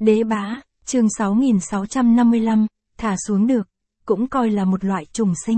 Đế bá, chương 6655, thả xuống được, cũng coi là một loại trùng sinh.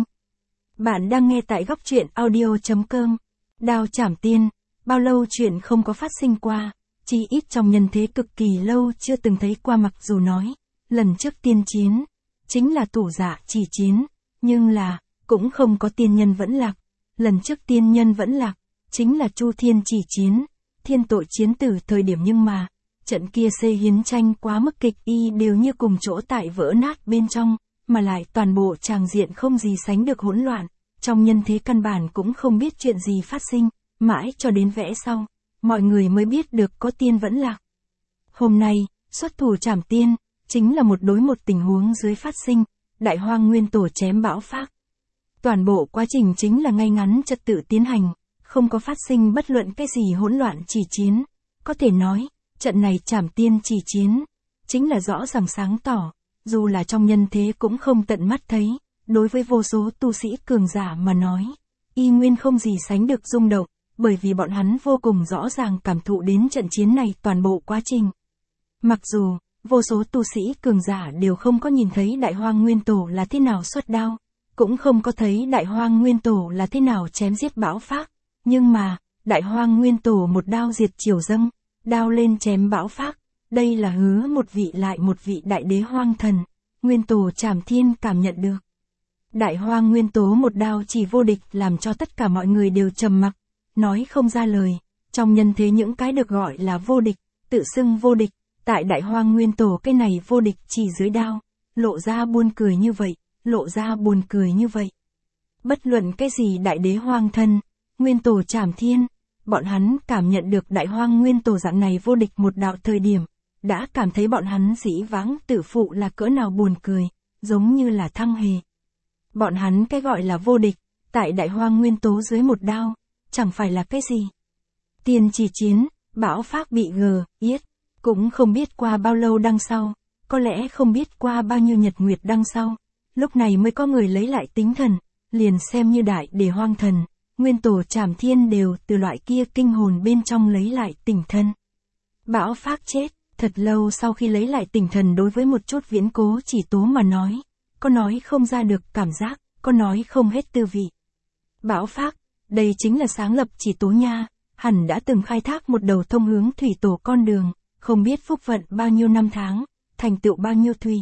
Bạn đang nghe tại góc truyện audio.com. Đao chảm tiên, bao lâu chuyện không có phát sinh qua, chỉ ít trong nhân thế cực kỳ lâu chưa từng thấy qua, mặc dù nói, lần trước tiên chiến, chính là Tủ Dạ chỉ chiến, nhưng là, cũng không có tiên nhân vẫn lạc. Lần trước tiên nhân vẫn lạc, chính là Chu Thiên chỉ chiến, thiên tội chiến tử thời điểm, nhưng mà, trận kia xê hiến tranh quá mức kịch y đều như cùng chỗ tại vỡ nát bên trong, mà lại toàn bộ tràng diện không gì sánh được hỗn loạn, trong nhân thế căn bản cũng không biết chuyện gì phát sinh, mãi cho đến vẽ sau, mọi người mới biết được có tiên vẫn lạc. Hôm nay, xuất thủ trảm tiên, chính là một đối một tình huống dưới phát sinh, Đại Hoang Nguyên Tổ chém Bão Phác. Toàn bộ quá trình chính là ngay ngắn trật tự tiến hành, không có phát sinh bất luận cái gì hỗn loạn chỉ chiến, có thể nói, trận này trảm tiên chỉ chiến, chính là rõ ràng sáng tỏ, dù là trong nhân thế cũng không tận mắt thấy, đối với vô số tu sĩ cường giả mà nói, y nguyên không gì sánh được rung động, bởi vì bọn hắn vô cùng rõ ràng cảm thụ đến trận chiến này toàn bộ quá trình. Mặc dù, vô số tu sĩ cường giả đều không có nhìn thấy Đại Hoang Nguyên Tổ là thế nào xuất đao, cũng không có thấy Đại Hoang Nguyên Tổ là thế nào chém giết Bão Phác, nhưng mà, Đại Hoang Nguyên Tổ một đao diệt triều dâng, đao lên chém Bão Phác, đây là hứa một vị lại một vị đại đế hoang thần, Nguyên Tổ Trảm Thiên cảm nhận được. Đại Hoang Nguyên Tố một đao chỉ vô địch làm cho tất cả mọi người đều trầm mặc, nói không ra lời, trong nhân thế những cái được gọi là vô địch, tự xưng vô địch, tại Đại Hoang Nguyên Tổ cái này vô địch chỉ dưới đao, lộ ra buồn cười như vậy, lộ ra buồn cười như vậy. Bất luận cái gì đại đế hoang thân, Nguyên Tổ Trảm Thiên, bọn hắn cảm nhận được Đại Hoang Nguyên Tổ dạng này vô địch một đạo thời điểm, đã cảm thấy bọn hắn dĩ vãng tự phụ là cỡ nào buồn cười, giống như là thăng hề. Bọn hắn cái gọi là vô địch, tại Đại Hoang Nguyên Tố dưới một đao, chẳng phải là cái gì. Tiên chỉ chiến, Bão Phác bị yết, cũng không biết qua bao lâu đằng sau, có lẽ không biết qua bao nhiêu nhật nguyệt đằng sau, lúc này mới có người lấy lại tinh thần, liền xem như đại đế hoang thần, Nguyên Tổ Trảm Thiên đều từ loại kia kinh hồn bên trong lấy lại tỉnh thân. Bão Phác chết, thật lâu sau khi lấy lại tỉnh thần, đối với một chút viễn cố chỉ tố mà nói, có nói không ra được cảm giác, có nói không hết tư vị. Bão Phác, đây chính là sáng lập chỉ tố nha, hẳn đã từng khai thác một đầu thông hướng thủy tổ con đường, không biết phúc vận bao nhiêu năm tháng, thành tựu bao nhiêu thủy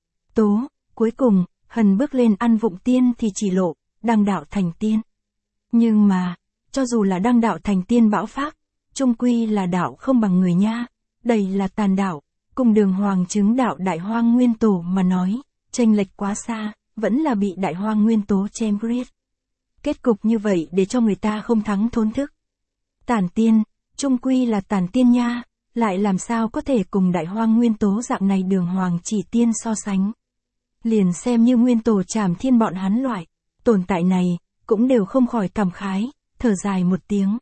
tố, cuối cùng, hần bước lên ăn vụng tiên thì chỉ lộ, đăng đạo thành tiên. Nhưng mà, cho dù là đăng đạo thành tiên Bão Phác, chung quy là đạo không bằng người nha, đây là tàn đạo, cùng đường hoàng chứng đạo Đại Hoang Nguyên Tổ mà nói, chênh lệch quá xa, vẫn là bị Đại Hoang Nguyên Tố chém giết. Kết cục như vậy để cho người ta không thắng thốn thức. Tàn tiên, chung quy là tàn tiên nha, lại làm sao có thể cùng Đại Hoang Nguyên Tố dạng này đường hoàng chỉ tiên so sánh. Liền xem như Nguyên Tổ Trảm Thiên bọn hắn loại tồn tại này, cũng đều không khỏi cảm khái, thở dài một tiếng.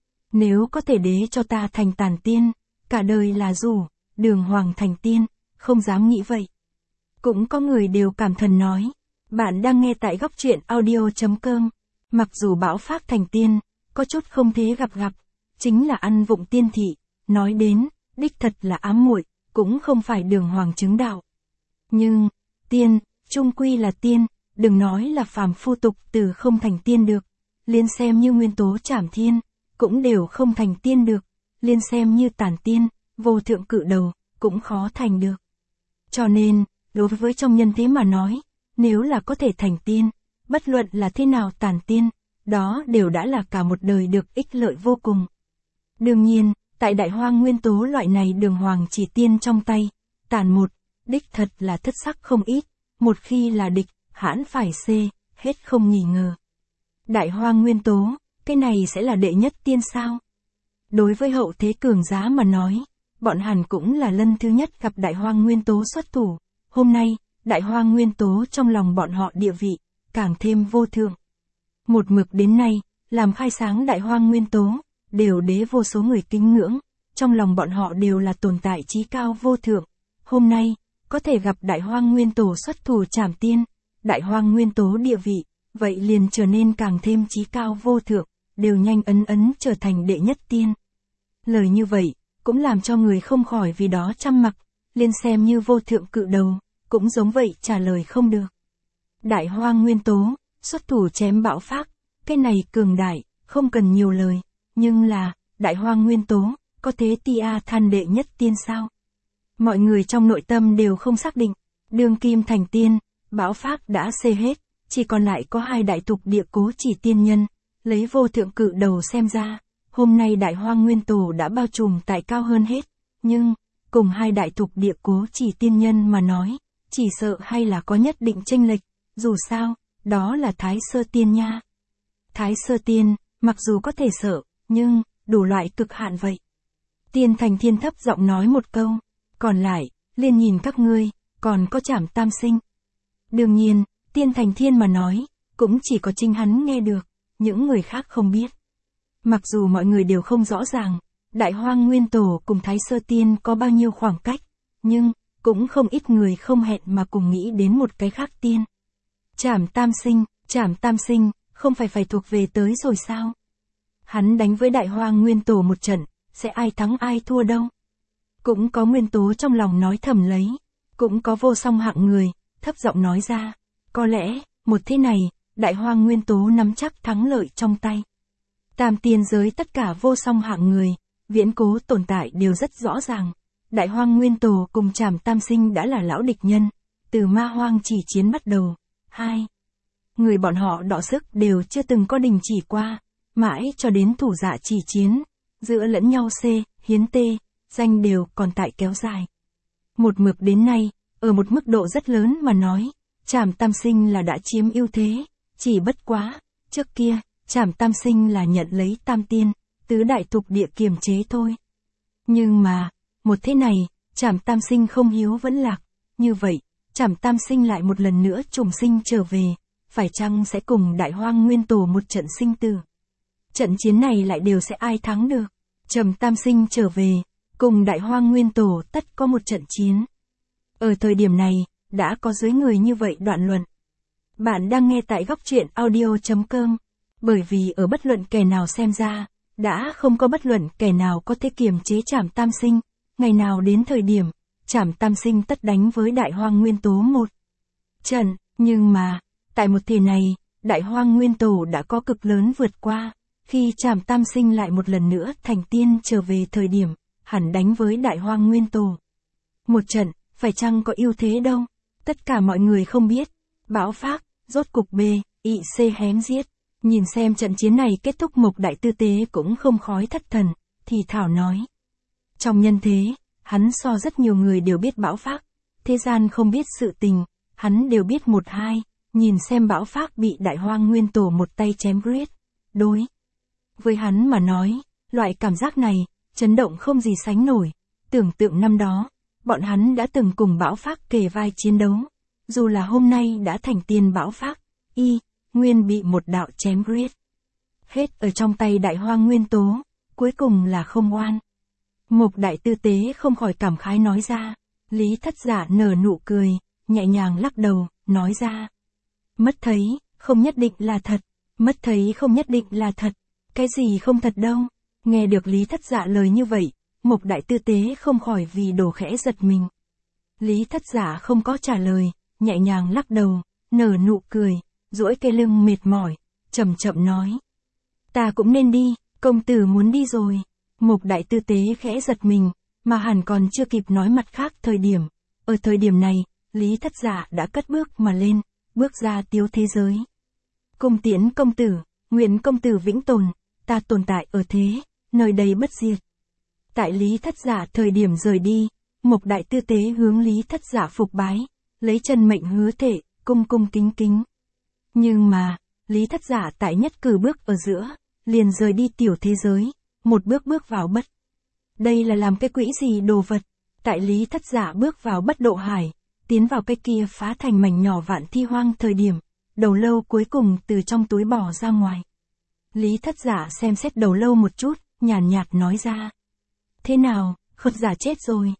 Nếu có thể đế cho ta thành tàn tiên, cả đời là rủ, đường hoàng thành tiên, không dám nghĩ vậy. Cũng có người đều cảm thần nói, bạn đang nghe tại góc truyện audio.com, mặc dù Bão Phác thành tiên, có chút không thế gặp, chính là ăn vụng tiên thị, nói đến, đích thật là ám muội, cũng không phải đường hoàng chứng đạo. Nhưng, tiên, chung quy là tiên, đừng nói là phàm phu tục từ không thành tiên được, liên xem như Nguyên Tố Trảm Thiên, cũng đều không thành tiên được, liên xem như tàn tiên, vô thượng cự đầu, cũng khó thành được. Cho nên, đối với trong nhân thế mà nói, nếu là có thể thành tiên, bất luận là thế nào tàn tiên, đó đều đã là cả một đời được ích lợi vô cùng. Đương nhiên, tại Đại Hoang Nguyên Tố loại này đường hoàng chỉ tiên trong tay, tàn một, đích thật là thất sắc không ít, một khi là địch, hãn phải hết không nghi ngờ. Đại Hoang Nguyên Tố, cái này sẽ là đệ nhất tiên sao? Đối với hậu thế cường giá mà nói, bọn hẳn cũng là lần thứ nhất gặp Đại Hoang Nguyên Tố xuất thủ. Hôm nay, Đại Hoang Nguyên Tố trong lòng bọn họ địa vị, càng thêm vô thượng. Một mực đến nay, làm khai sáng Đại Hoang Nguyên Tố, đều đế vô số người kính ngưỡng, trong lòng bọn họ đều là tồn tại chí cao vô thượng. Hôm nay, có thể gặp Đại Hoang Nguyên Tổ xuất thủ trảm tiên, Đại Hoang Nguyên Tố địa vị, vậy liền trở nên càng thêm chí cao vô thượng, đều nhanh ấn trở thành đệ nhất tiên. Lời như vậy, cũng làm cho người không khỏi vì đó chăm mặc, liền xem như vô thượng cự đầu, cũng giống vậy trả lời không được. Đại Hoang Nguyên Tố, xuất thủ chém Bão Phác, cái này cường đại, không cần nhiều lời, nhưng là, Đại Hoang Nguyên Tố, có thế tia than đệ nhất tiên sao? Mọi người trong nội tâm đều không xác định, đương kim thành tiên, Bão Phác đã xê hết, chỉ còn lại có 2 đại thục địa Cố Chỉ tiên nhân, lấy vô thượng cự đầu xem ra, hôm nay Đại Hoang Nguyên Tổ đã bao trùm tại cao hơn hết, nhưng, cùng 2 đại thục địa Cố Chỉ tiên nhân mà nói, chỉ sợ hay là có nhất định chênh lệch, dù sao, đó là Thái Sơ Tiên nha. Thái Sơ Tiên, mặc dù có thể sợ, nhưng, đủ loại cực hạn vậy. Tiên Thành Thiên thấp giọng nói một câu, còn lại, liền nhìn các ngươi, còn có Trảm Tam Sinh. Đương nhiên, Tiên Thành Thiên mà nói, cũng chỉ có chính hắn nghe được, những người khác không biết. Mặc dù mọi người đều không rõ ràng, Đại Hoang Nguyên Tổ cùng Thái Sơ Tiên có bao nhiêu khoảng cách, nhưng, cũng không ít người không hẹn mà cùng nghĩ đến một cái khác tiên. Trảm Tam Sinh, không phải thuộc về tới rồi sao? Hắn đánh với Đại Hoang Nguyên Tổ một trận, sẽ ai thắng ai thua đâu. Cũng có Nguyên Tố trong lòng nói thầm lấy, cũng có Vô Song hạng người, thấp giọng nói ra, có lẽ, một thế này, Đại Hoang Nguyên Tố nắm chắc thắng lợi trong tay. Tam tiên giới tất cả Vô Song hạng người, viễn cố tồn tại đều rất rõ ràng. Đại Hoang Nguyên Tổ cùng Trảm Tam Sinh đã là lão địch nhân, từ Ma Hoang chỉ chiến bắt đầu. 2 người bọn họ đọ sức đều chưa từng có đình chỉ qua, mãi cho đến thủ dạ chỉ chiến, giữa lẫn nhau C, hiến T, danh đều còn tại kéo dài. Một mực đến nay, ở một mức độ rất lớn mà nói, Trảm Tam Sinh là đã chiếm ưu thế, chỉ bất quá, trước kia, Trảm Tam Sinh là nhận lấy tam tiên, tứ đại thục địa kiềm chế thôi. Nhưng mà, một thế này, Trảm Tam Sinh không hiếu vẫn lạc, như vậy, Trảm Tam Sinh lại một lần nữa trùng sinh trở về, phải chăng sẽ cùng Đại Hoang Nguyên Tổ một trận sinh tử? Trận chiến này lại đều sẽ ai thắng được? Trảm Tam Sinh trở về, cùng Đại Hoang Nguyên Tổ tất có một trận chiến. Ở thời điểm này, đã có dưới người như vậy đoạn luận. Bạn đang nghe tại góc truyện audio.com, bởi vì ở bất luận kẻ nào xem ra, đã không có bất luận kẻ nào có thể kiềm chế Trảm Tam Sinh, ngày nào đến thời điểm, Trảm Tam Sinh tất đánh với Đại Hoang Nguyên Tố một trận, nhưng mà, tại một thế này, Đại Hoang Nguyên Tổ đã có cực lớn vượt qua, khi Trảm Tam Sinh lại một lần nữa thành tiên trở về thời điểm, hẳn đánh với Đại Hoang Nguyên Tổ. Một trận, phải chăng có ưu thế đâu? Tất cả mọi người không biết. Bão Phác, rốt cục B, ị C hém giết. Nhìn xem trận chiến này kết thúc, Mộc Đại Tư Tế cũng không khói thất thần, thì thảo nói. Trong nhân thế, hắn so rất nhiều người đều biết Bão Phác, thế gian không biết sự tình, hắn đều biết một hai, nhìn xem Bão Phác bị Đại Hoang Nguyên Tổ một tay chém giết. Đối với hắn mà nói, loại cảm giác này, chấn động không gì sánh nổi, tưởng tượng năm đó, bọn hắn đã từng cùng Bão Phác kề vai chiến đấu, dù là hôm nay đã thành tiên Bão Phác, nguyên bị một đạo chém giết. Hết ở trong tay Đại Hoang Nguyên Tố, cuối cùng là không oan. Mộc Đại Tư Tế không khỏi cảm khái nói ra, Lý Thất Giả nở nụ cười, nhẹ nhàng lắc đầu, nói ra. Mất thấy, không nhất định là thật, mất thấy không nhất định là thật, cái gì không thật đâu. Nghe được Lý Thất Giả lời như vậy, Mộc Đại Tư Tế không khỏi vì đồ khẽ giật mình. Lý Thất Giả không có trả lời, nhẹ nhàng lắc đầu, nở nụ cười, duỗi cái lưng mệt mỏi, chậm chậm nói. Ta cũng nên đi, công tử muốn đi rồi. Mộc Đại Tư Tế khẽ giật mình, mà hẳn còn chưa kịp nói mặt khác thời điểm. Ở thời điểm này, Lý Thất Giả đã cất bước mà lên, bước ra tiếu thế giới. Cung tiễn công tử, nguyện công tử vĩnh tồn, ta tồn tại ở thế, nơi đây bất diệt. Tại Lý Thất Giả thời điểm rời đi, Mộc Đại Tư Tế hướng Lý Thất Giả phục bái, lấy chân mệnh hứa thể, cung cung kính kính. Nhưng mà, Lý Thất Giả tại nhất cử bước ở giữa, liền rời đi tiểu thế giới, một bước bước vào bất. Đây là làm cái quỹ gì đồ vật? Tại Lý Thất Giả bước vào bất độ hải, tiến vào cái kia phá thành mảnh nhỏ vạn thi hoang thời điểm, đầu lâu cuối cùng từ trong túi bỏ ra ngoài. Lý Thất Giả xem xét đầu lâu một chút, nhàn nhạt nói ra. Thế nào, Khất Giả chết rồi.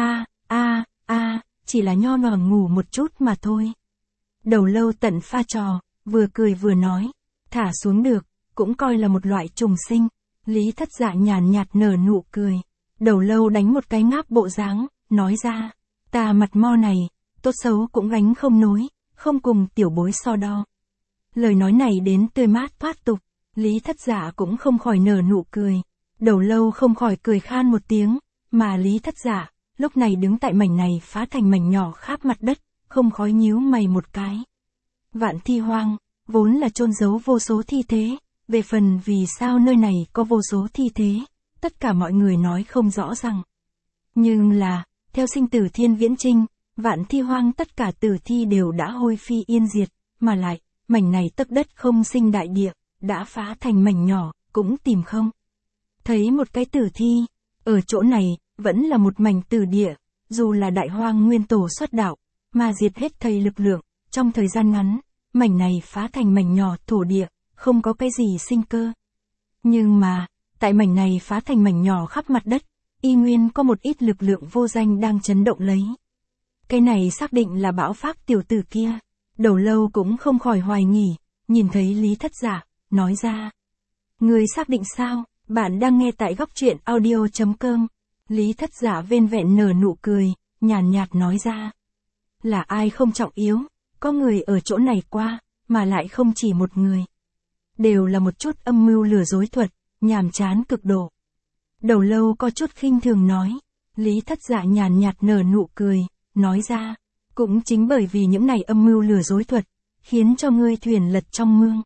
Chỉ là nho nhỏ ngủ một chút mà thôi. Đầu lâu tận pha trò, vừa cười vừa nói. Thả xuống được, cũng coi là một loại trùng sinh. Lý Thất Giả nhàn nhạt nở nụ cười. Đầu lâu đánh một cái ngáp bộ dáng, nói ra. Ta mặt mo này, tốt xấu cũng gánh không nối, không cùng tiểu bối so đo. Lời nói này đến tươi mát thoát tục, Lý Thất Giả cũng không khỏi nở nụ cười. Đầu Lâu không khỏi cười khan một tiếng, mà Lý Thất Giả, lúc này đứng tại mảnh này phá thành mảnh nhỏ khắp mặt đất, không khói nhíu mày một cái. Vạn Thi Hoang, vốn là chôn giấu vô số thi thế, về phần vì sao nơi này có vô số thi thế, tất cả mọi người nói không rõ ràng. Nhưng là, theo sinh tử thiên viễn trinh, Vạn Thi Hoang tất cả tử thi đều đã hôi phi yên diệt, mà lại, mảnh này tấc đất không sinh đại địa, đã phá thành mảnh nhỏ, cũng tìm không thấy một cái tử thi. Ở chỗ này, vẫn là một mảnh tử địa, dù là Đại Hoang Nguyên Tổ xuất đạo, mà diệt hết thầy lực lượng, trong thời gian ngắn, mảnh này phá thành mảnh nhỏ thổ địa, không có cái gì sinh cơ. Nhưng mà, tại mảnh này phá thành mảnh nhỏ khắp mặt đất, y nguyên có một ít lực lượng vô danh đang chấn động lấy. Cái này xác định là Bão Phác tiểu tử kia. Đầu Lâu cũng không khỏi hoài nghỉ, nhìn thấy Lý Thất Giả, nói ra. Người xác định sao? Bạn đang nghe tại góc truyện audio.com. Lý Thất Giả vên vẹn nở nụ cười, nhàn nhạt nói ra. Là ai không trọng yếu, có người ở chỗ này qua, mà lại không chỉ một người. Đều là một chút âm mưu lừa dối thuật, nhàm chán cực độ. Đầu Lâu có chút khinh thường nói. Lý Thất Giả nhàn nhạt nở nụ cười, nói ra. Cũng chính bởi vì những này âm mưu lừa dối thuật, khiến cho ngươi thuyền lật trong mương.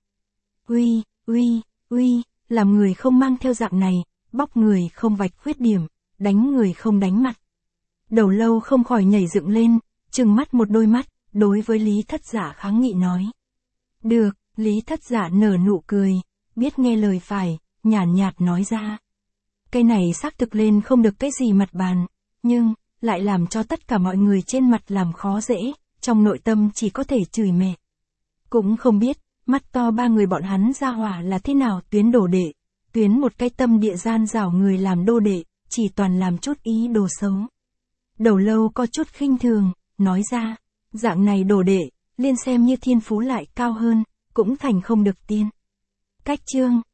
Uy, làm người không mang theo dạng này, bóc người không vạch khuyết điểm, đánh người không đánh mặt. Đầu Lâu không khỏi nhảy dựng lên, trừng mắt một đôi mắt, đối với Lý Thất Giả kháng nghị nói. Được, Lý Thất Giả nở nụ cười, biết nghe lời phải, nhàn nhạt nói ra. Cái này xác thực lên không được cái gì mặt bàn, nhưng lại làm cho tất cả mọi người trên mặt làm khó dễ, trong nội tâm chỉ có thể chửi mẹ. Cũng không biết, mắt to ba người bọn hắn ra hỏa là thế nào tuyến đổ đệ, tuyến một cái tâm địa gian rảo người làm đô đệ, chỉ toàn làm chút ý đồ xấu. Đầu Lâu có chút khinh thường, nói ra, dạng này đồ đệ, liên xem như thiên phú lại cao hơn, cũng thành không được tiên. Cách chương